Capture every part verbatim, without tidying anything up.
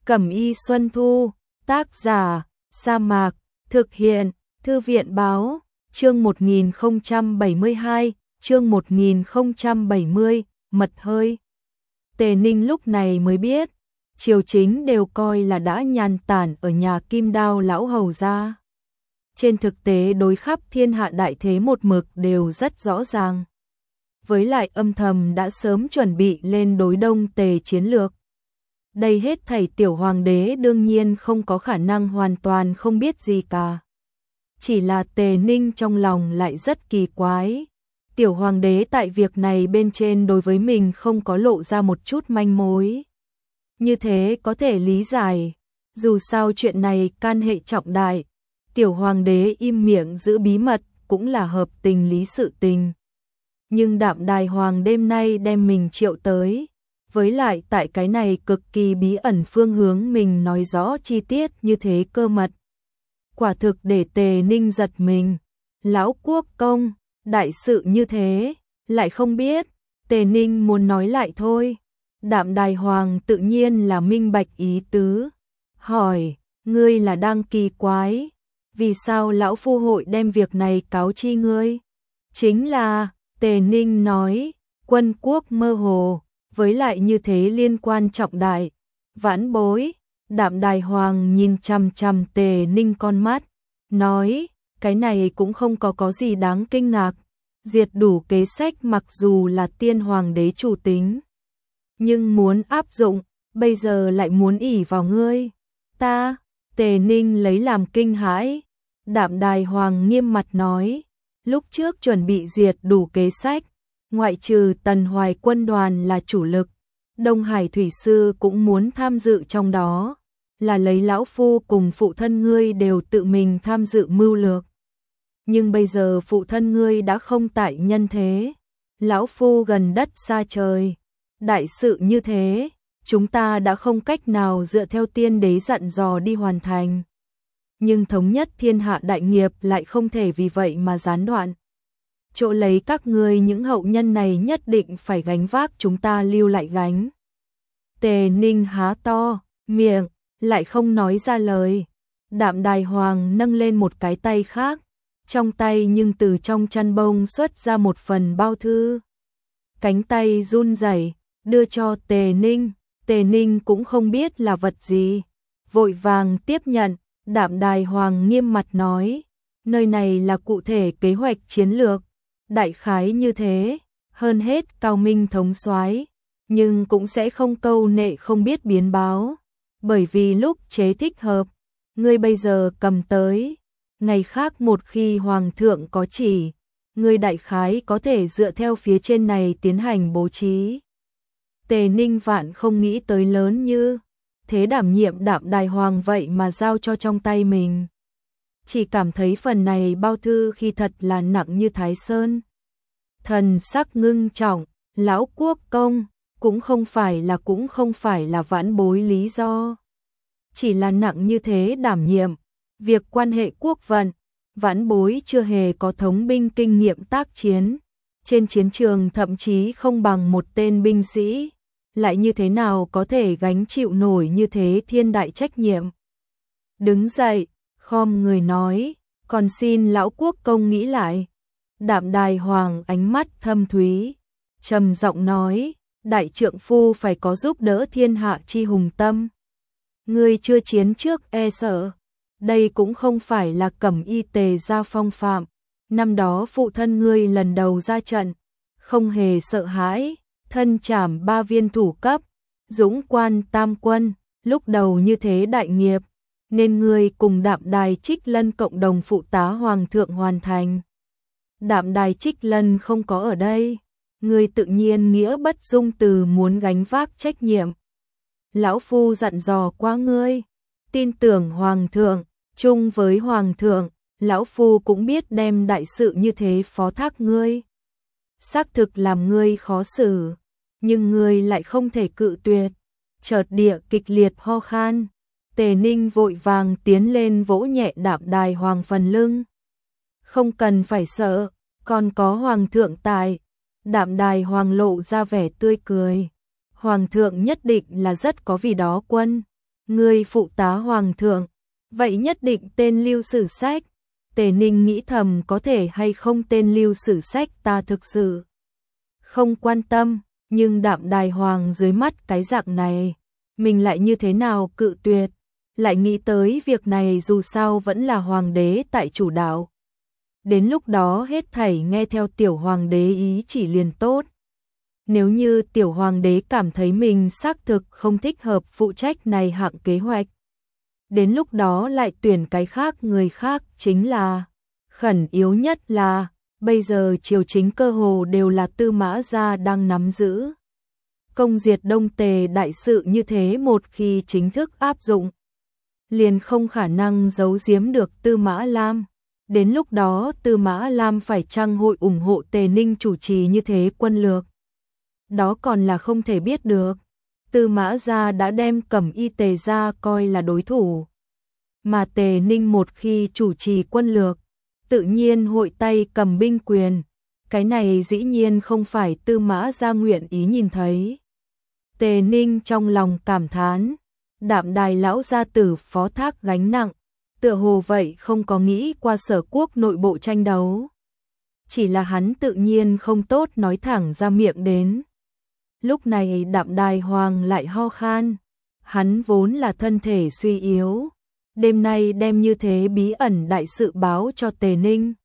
Cẩm y Xuân Thu, tác giả, Sa Mạc, thực hiện, Thư viện báo, chương một nghìn không trăm bảy mươi hai, chương một nghìn không trăm bảy mươi, mật hơi. Tề Ninh lúc này mới biết, triều chính đều coi là đã nhàn tản ở nhà Kim Đao lão hầu gia. Trên thực tế đối khắp thiên hạ đại thế một mực đều rất rõ ràng. Với lại âm thầm đã sớm chuẩn bị lên đối đông Tề chiến lược. Đây hết thảy tiểu hoàng đế đương nhiên không có khả năng hoàn toàn không biết gì cả. Chỉ là Tề Ninh trong lòng lại rất kỳ quái. Tiểu hoàng đế tại việc này bên trên đối với mình không có lộ ra một chút manh mối. Như thế có thể lý giải. Dù sao chuyện này can hệ trọng đại. Tiểu hoàng đế im miệng giữ bí mật cũng là hợp tình lý sự tình. Nhưng Đạm Đài Hoàng đêm nay đem mình triệu tới. Với lại tại cái này cực kỳ bí ẩn phương hướng mình nói rõ chi tiết như thế cơ mật. Quả thực để Tề Ninh giật mình. Lão quốc công, đại sự như thế, lại không biết. Tề Ninh muốn nói lại thôi. Đạm Đài Hoàng tự nhiên là minh bạch ý tứ. Hỏi, ngươi là đang kỳ quái. Vì sao lão phu hội đem việc này cáo chi ngươi? Chính là, Tề Ninh nói, quân quốc mơ hồ. Với lại như thế liên quan trọng đại, vãn bối, Đạm Đài Hoàng nhìn chằm chằm Tề Ninh con mắt, nói, cái này cũng không có có gì đáng kinh ngạc, diệt đủ kế sách mặc dù là tiên hoàng đế chủ tính, nhưng muốn áp dụng, bây giờ lại muốn ỷ vào ngươi, ta, Tề Ninh lấy làm kinh hãi, Đạm Đài Hoàng nghiêm mặt nói, lúc trước chuẩn bị diệt đủ kế sách, ngoại trừ Tần Hoài quân đoàn là chủ lực, Đông Hải Thủy Sư cũng muốn tham dự trong đó, là lấy lão phu cùng phụ thân ngươi đều tự mình tham dự mưu lược. Nhưng bây giờ phụ thân ngươi đã không tại nhân thế, lão phu gần đất xa trời, đại sự như thế, chúng ta đã không cách nào dựa theo tiên đế dặn dò đi hoàn thành. Nhưng thống nhất thiên hạ đại nghiệp lại không thể vì vậy mà gián đoạn. Chỗ lấy các ngươi những hậu nhân này nhất định phải gánh vác chúng ta lưu lại gánh. Tề Ninh há to, miệng, lại không nói ra lời. Đạm Đài Hoàng nâng lên một cái tay khác, trong tay nhưng từ trong chăn bông xuất ra một phần bao thư. Cánh tay run rẩy, đưa cho Tề Ninh, Tề Ninh cũng không biết là vật gì. Vội vàng tiếp nhận, Đạm Đài Hoàng nghiêm mặt nói, nơi này là cụ thể kế hoạch chiến lược. Đại khái như thế, hơn hết cao minh thống soái, nhưng cũng sẽ không câu nệ không biết biến báo, bởi vì lúc chế thích hợp, ngươi bây giờ cầm tới, ngày khác một khi hoàng thượng có chỉ, ngươi đại khái có thể dựa theo phía trên này tiến hành bố trí. Tề Ninh vạn không nghĩ tới lớn như thế đảm nhiệm Đạm Đài Hoàng vậy mà giao cho trong tay mình. Chỉ cảm thấy phần này bao thư khi thật là nặng như Thái Sơn. Thần sắc ngưng trọng, lão quốc công, cũng không phải là cũng không phải là vãn bối lý do. Chỉ là nặng như thế đảm nhiệm, việc quan hệ quốc vận, vãn bối chưa hề có thống binh kinh nghiệm tác chiến. Trên chiến trường thậm chí không bằng một tên binh sĩ, lại như thế nào có thể gánh chịu nổi như thế thiên đại trách nhiệm. Đứng dậy, khom người nói, còn xin lão quốc công nghĩ lại. Đạm Đài Hoàng ánh mắt thâm thúy, trầm giọng nói, đại trượng phu phải có giúp đỡ thiên hạ chi hùng tâm. Ngươi chưa chiến trước e sợ, đây cũng không phải là Cẩm y Tề gia phong phạm. Năm đó phụ thân ngươi lần đầu ra trận, không hề sợ hãi, thân trảm ba viên thủ cấp, dũng quan tam quân, lúc đầu như thế đại nghiệp. Nên ngươi cùng Đạm Đài Trích Lân cộng đồng phụ tá hoàng thượng hoàn thành. Đạm Đài Trích Lân không có ở đây, ngươi tự nhiên nghĩa bất dung từ muốn gánh vác trách nhiệm. Lão phu dặn dò qua ngươi, tin tưởng hoàng thượng, chung với hoàng thượng, lão phu cũng biết đem đại sự như thế phó thác ngươi. Xác thực làm ngươi khó xử, nhưng ngươi lại không thể cự tuyệt. Chợt địa kịch liệt ho khan. Tề Ninh vội vàng tiến lên vỗ nhẹ Đạm Đài Hoàng phần lưng. Không cần phải sợ, còn có hoàng thượng tại. Đạm Đài Hoàng lộ ra vẻ tươi cười. Hoàng thượng nhất định là rất có vì đó quân. Ngươi phụ tá hoàng thượng, vậy nhất định tên Lưu Sử Sách. Tề Ninh nghĩ thầm có thể hay không tên Lưu Sử Sách ta thực sự không quan tâm, nhưng Đạm Đài Hoàng dưới mắt cái dạng này, mình lại như thế nào cự tuyệt, lại nghĩ tới việc này dù sao vẫn là hoàng đế tại chủ đạo. Đến lúc đó hết thảy nghe theo tiểu hoàng đế ý chỉ liền tốt. Nếu như tiểu hoàng đế cảm thấy mình xác thực không thích hợp phụ trách này hạng kế hoạch, đến lúc đó lại tuyển cái khác người khác chính là. Khẩn yếu nhất là, bây giờ triều chính cơ hồ đều là Tư Mã gia đang nắm giữ. Công diệt Đông Tề đại sự như thế một khi chính thức áp dụng, liền không khả năng giấu giếm được Tư Mã Lam. Đến lúc đó Tư Mã Lam phải chăng hội ủng hộ Tề Ninh chủ trì như thế quân lược, đó còn là không thể biết được. Tư Mã gia đã đem Cẩm Y Tề gia coi là đối thủ, mà Tề Ninh một khi chủ trì quân lược, tự nhiên hội tay cầm binh quyền, cái này dĩ nhiên không phải Tư Mã gia nguyện ý nhìn thấy. Tề Ninh trong lòng cảm thán, Đạm Đài lão gia tử phó thác gánh nặng, tựa hồ vậy không có nghĩ qua Sở Quốc nội bộ tranh đấu. Chỉ là hắn tự nhiên không tốt nói thẳng ra miệng đến. Lúc này Đạm Đài Hoàng lại ho khan, hắn vốn là thân thể suy yếu, đêm nay đem như thế bí ẩn đại sự báo cho Tề Ninh,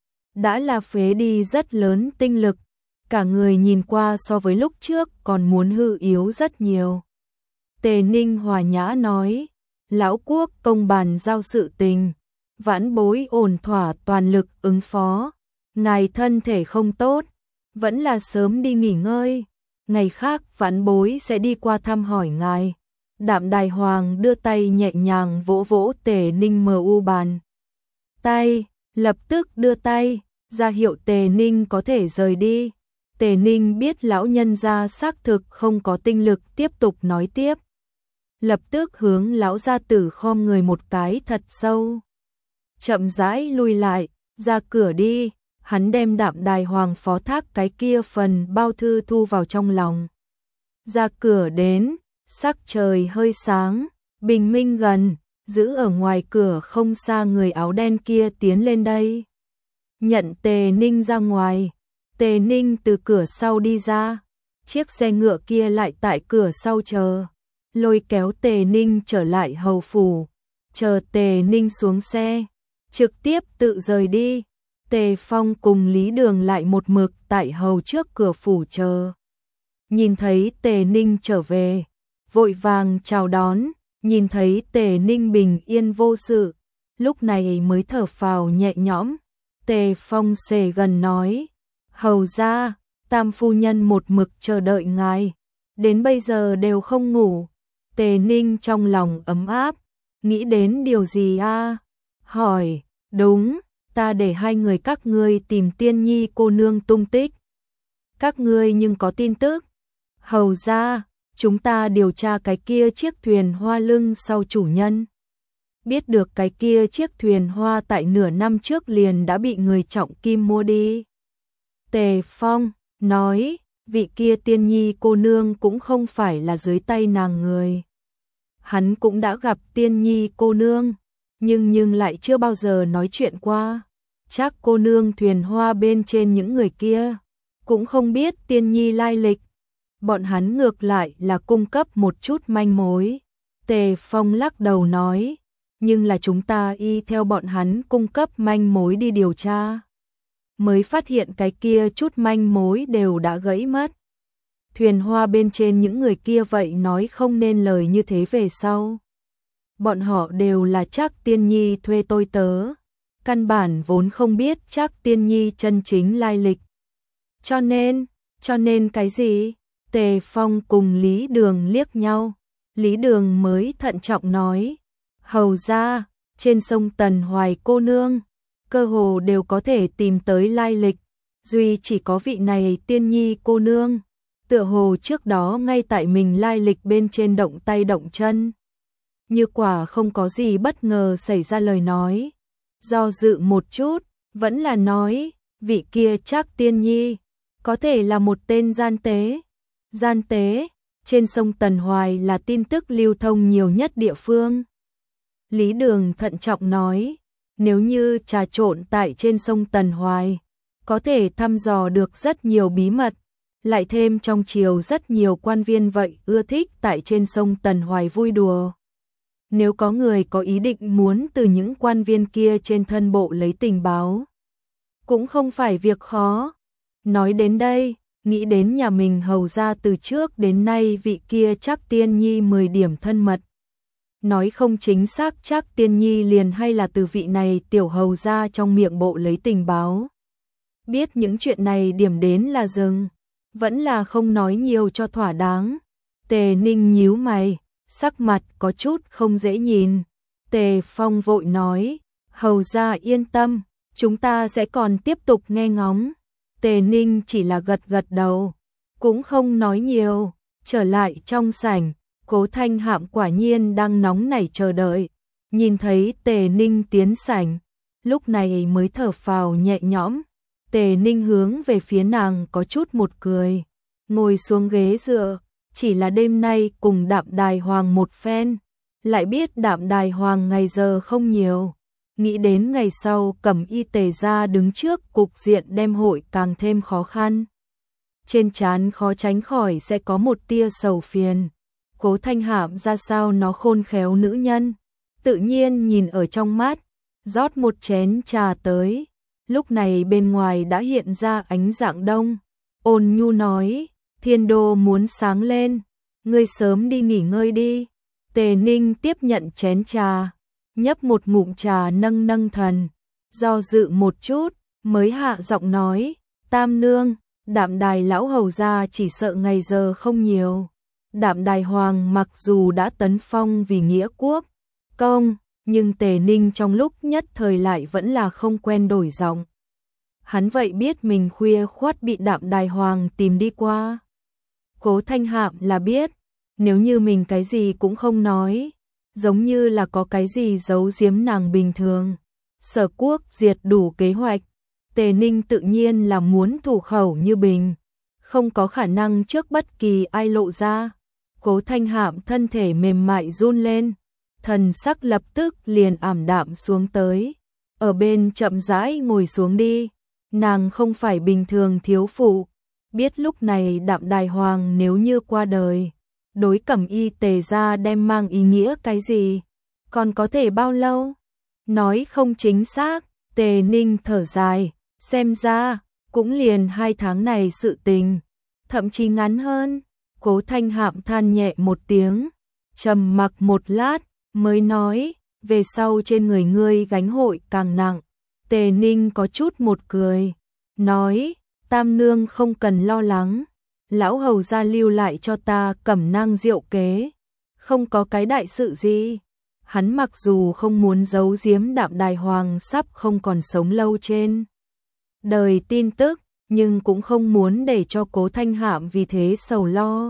đã là phế đi rất lớn tinh lực, cả người nhìn qua so với lúc trước còn muốn hư yếu rất nhiều. Tề Ninh hòa nhã nói, lão quốc công bàn giao sự tình, vãn bối ổn thỏa toàn lực ứng phó, ngài thân thể không tốt, vẫn là sớm đi nghỉ ngơi, ngày khác vãn bối sẽ đi qua thăm hỏi ngài. Đạm Đài Hoàng đưa tay nhẹ nhàng vỗ vỗ Tề Ninh mờ u bàn tay, lập tức đưa tay ra hiệu Tề Ninh có thể rời đi. Tề Ninh biết lão nhân gia xác thực không có tinh lực tiếp tục nói tiếp, lập tức hướng lão gia tử khom người một cái thật sâu, chậm rãi lui lại, ra cửa đi. Hắn đem Đạm Đài Hoàng phó thác cái kia phần bao thư thu vào trong lòng. Ra cửa đến, sắc trời hơi sáng, bình minh gần, giữ ở ngoài cửa không xa người áo đen kia tiến lên đây. Nhận Tề Ninh ra ngoài, Tề Ninh từ cửa sau đi ra, chiếc xe ngựa kia lại tại cửa sau chờ, lôi kéo Tề Ninh trở lại hầu phủ, chờ Tề Ninh xuống xe, trực tiếp tự rời đi. Tề Phong cùng Lý Đường lại một mực tại hầu trước cửa phủ chờ. Nhìn thấy Tề Ninh trở về, vội vàng chào đón, nhìn thấy Tề Ninh bình yên vô sự, lúc này mới thở phào nhẹ nhõm. Tề Phong xề gần nói, hầu ra, tam phu nhân một mực chờ đợi ngài, đến bây giờ đều không ngủ. Tề Ninh trong lòng ấm áp, nghĩ đến điều gì a? Hỏi, đúng, ta để hai người các ngươi tìm Tiên Nhi cô nương tung tích. Các ngươi nhưng có tin tức? Hầu ra, chúng ta điều tra cái kia chiếc thuyền hoa lưng sau chủ nhân. Biết được cái kia chiếc thuyền hoa tại nửa năm trước liền đã bị người trọng kim mua đi. Tề Phong nói, vị kia Tiên Nhi cô nương cũng không phải là dưới tay nàng người. Hắn cũng đã gặp Tiên Nhi cô nương, nhưng nhưng lại chưa bao giờ nói chuyện qua. Chắc cô nương thuyền hoa bên trên những người kia cũng không biết Tiên Nhi lai lịch. Bọn hắn ngược lại là cung cấp một chút manh mối. Tề Phong lắc đầu nói, nhưng là chúng ta y theo bọn hắn cung cấp manh mối đi điều tra, mới phát hiện cái kia chút manh mối đều đã gãy mất. Thuyền hoa bên trên những người kia vậy nói không nên lời như thế về sau. Bọn họ đều là Trác Tiên Nhi thuê tôi tớ, căn bản vốn không biết Trác Tiên Nhi chân chính lai lịch. Cho nên, cho nên cái gì? Tề Phong cùng Lý Đường liếc nhau, Lý Đường mới thận trọng nói, hầu ra, trên sông Tần Hoài cô nương, cơ hồ đều có thể tìm tới lai lịch, duy chỉ có vị này Tiên Nhi cô nương, tựa hồ trước đó ngay tại mình lai lịch bên trên động tay động chân. Như quả không có gì bất ngờ xảy ra lời nói, do dự một chút, vẫn là nói, vị kia Trác Tiên Nhi, có thể là một tên gian tế. Gian tế, trên sông Tần Hoài là tin tức lưu thông nhiều nhất địa phương. Lý Đường thận trọng nói, nếu như trà trộn tại trên sông Tần Hoài, có thể thăm dò được rất nhiều bí mật, lại thêm trong triều rất nhiều quan viên vậy ưa thích tại trên sông Tần Hoài vui đùa. Nếu có người có ý định muốn từ những quan viên kia trên thân bộ lấy tình báo, cũng không phải việc khó. Nói đến đây, nghĩ đến nhà mình hầu ra từ trước đến nay vị kia chắc Tiên Nhi mười điểm thân mật. Nói không chính xác chắc Tiên Nhi liền hay là từ vị này tiểu hầu ra trong miệng bộ lấy tình báo. Biết những chuyện này điểm đến là dừng, vẫn là không nói nhiều cho thỏa đáng. Tề Ninh nhíu mày, sắc mặt có chút không dễ nhìn. Tề Phong vội nói, hầu ra yên tâm, chúng ta sẽ còn tiếp tục nghe ngóng. Tề Ninh chỉ là gật gật đầu, cũng không nói nhiều. Trở lại trong sảnh, Cố Thanh Hạm quả nhiên đang nóng nảy chờ đợi. Nhìn thấy Tề Ninh tiến sảnh, lúc này mới thở phào nhẹ nhõm. Tề Ninh hướng về phía nàng có chút một cười, ngồi xuống ghế dựa, chỉ là đêm nay cùng Đạm Đài Hoàng một phen, lại biết Đạm Đài Hoàng ngày giờ không nhiều, nghĩ đến ngày sau Cẩm Y Tề gia đứng trước cục diện đem hội càng thêm khó khăn. Trên trán khó tránh khỏi sẽ có một tia sầu phiền. Cố Thanh Hạm ra sao nó khôn khéo nữ nhân, tự nhiên nhìn ở trong mắt, rót một chén trà tới. Lúc này bên ngoài đã hiện ra ánh rạng đông. Ôn nhu nói, thiên đô muốn sáng lên, ngươi sớm đi nghỉ ngơi đi. Tề Ninh tiếp nhận chén trà, nhấp một ngụm trà nâng nâng thần, do dự một chút, mới hạ giọng nói, Tam nương, Đạm Đài lão hầu gia chỉ sợ ngày giờ không nhiều. Đạm Đài Hoàng mặc dù đã tấn phong vì nghĩa quốc công, nhưng Tề Ninh trong lúc nhất thời lại vẫn là không quen đổi giọng. Hắn vậy biết mình khuya khoắt bị Đạm Đài Hoàng tìm đi qua. Cố Thanh Hạm là biết, nếu như mình cái gì cũng không nói, giống như là có cái gì giấu giếm nàng bình thường. Sở Quốc diệt đủ kế hoạch, Tề Ninh tự nhiên là muốn thủ khẩu như bình, không có khả năng trước bất kỳ ai lộ ra. Cố Thanh Hạm thân thể mềm mại run lên, thần sắc lập tức liền ảm đạm xuống tới. Ở bên chậm rãi ngồi xuống đi, nàng không phải bình thường thiếu phụ, biết lúc này Đạm Đài Hoàng nếu như qua đời, đối Cẩm Y Tề gia đem mang ý nghĩa cái gì, còn có thể bao lâu? Nói không chính xác. Tề Ninh thở dài, xem ra cũng liền hai tháng này sự tình, thậm chí ngắn hơn. Cố Thanh Hạm than nhẹ một tiếng, trầm mặc một lát, mới nói, về sau trên người ngươi gánh hội càng nặng. Tề Ninh có chút một cười, nói, Tam nương không cần lo lắng, lão hầu gia lưu lại cho ta cẩm nang diệu kế, không có cái đại sự gì. Hắn mặc dù không muốn giấu giếm Đạm Đài Hoàng sắp không còn sống lâu trên đời tin tức, nhưng cũng không muốn để cho Cố Thanh Hạm vì thế sầu lo.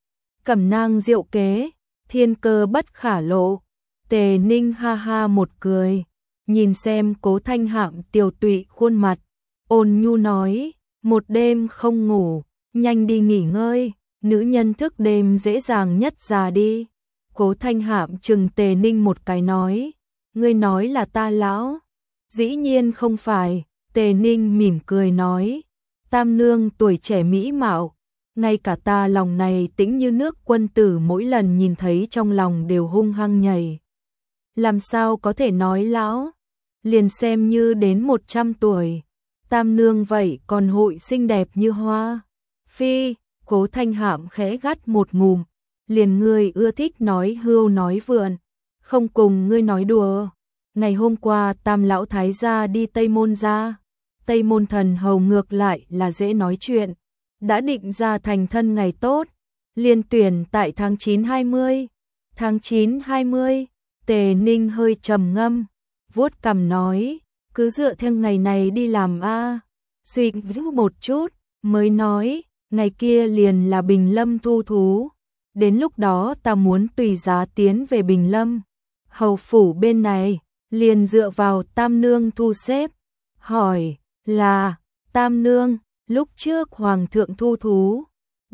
Cẩm nang diệu kế, thiên cơ bất khả lộ. Tề Ninh ha ha một cười, nhìn xem Cố Thanh Hạm tiều tụy khuôn mặt, ôn nhu nói, một đêm không ngủ, nhanh đi nghỉ ngơi, nữ nhân thức đêm dễ dàng nhất già đi. Cố Thanh Hạm chừng Tề Ninh một cái nói, ngươi nói là ta lão? Dĩ nhiên không phải. Tề Ninh mỉm cười nói, Tam nương tuổi trẻ mỹ mạo, ngay cả ta lòng này tĩnh như nước quân tử mỗi lần nhìn thấy trong lòng đều hung hăng nhảy. Làm sao có thể nói lão? Liền xem như đến một trăm tuổi, Tam nương vậy còn hội xinh đẹp như hoa. Phi, Cố Thanh Hạm khẽ gắt một ngụm, liền ngươi ưa thích nói hưu nói vượn, không cùng ngươi nói đùa. Ngày hôm qua Tam lão thái gia đi Tây Môn gia, Tây Môn thần hầu ngược lại là dễ nói chuyện, đã định ra thành thân ngày tốt, liên tuyển tại tháng chín hai mươi. Tháng chín hai mươi, Tề Ninh hơi trầm ngâm, vuốt cằm nói, cứ dựa theo ngày này đi làm a. Suy nghĩ một chút, mới nói, ngày kia liền là Bình Lâm thu thú, đến lúc đó ta muốn tùy giá tiến về Bình Lâm. Hầu phủ bên này liền dựa vào Tam nương thu xếp. Hỏi là, Tam nương, lúc trước hoàng thượng thu thú,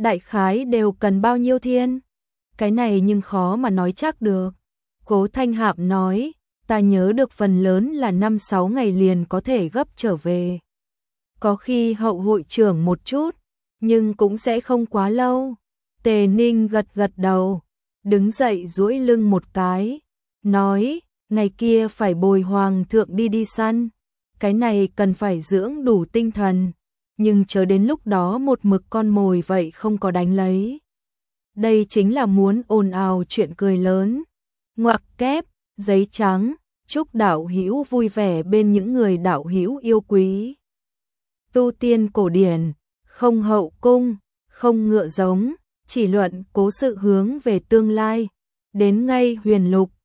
đại khái đều cần bao nhiêu thiên? Cái này nhưng khó mà nói chắc được. Cố Thanh Hạp nói, ta nhớ được phần lớn là năm sáu ngày liền có thể gấp trở về. Có khi hậu hội trưởng một chút, nhưng cũng sẽ không quá lâu. Tề Ninh gật gật đầu, đứng dậy duỗi lưng một cái, nói, ngày kia phải bồi hoàng thượng đi đi săn. Cái này cần phải dưỡng đủ tinh thần, nhưng chờ đến lúc đó một mực con mồi vậy không có đánh lấy. Đây chính là muốn ồn ào chuyện cười lớn. Ngoặc kép, giấy trắng, chúc đạo hữu vui vẻ bên những người đạo hữu yêu quý. Tu tiên cổ điển, không hậu cung, không ngựa giống, chỉ luận cố sự hướng về tương lai. Đến ngay huyền lục,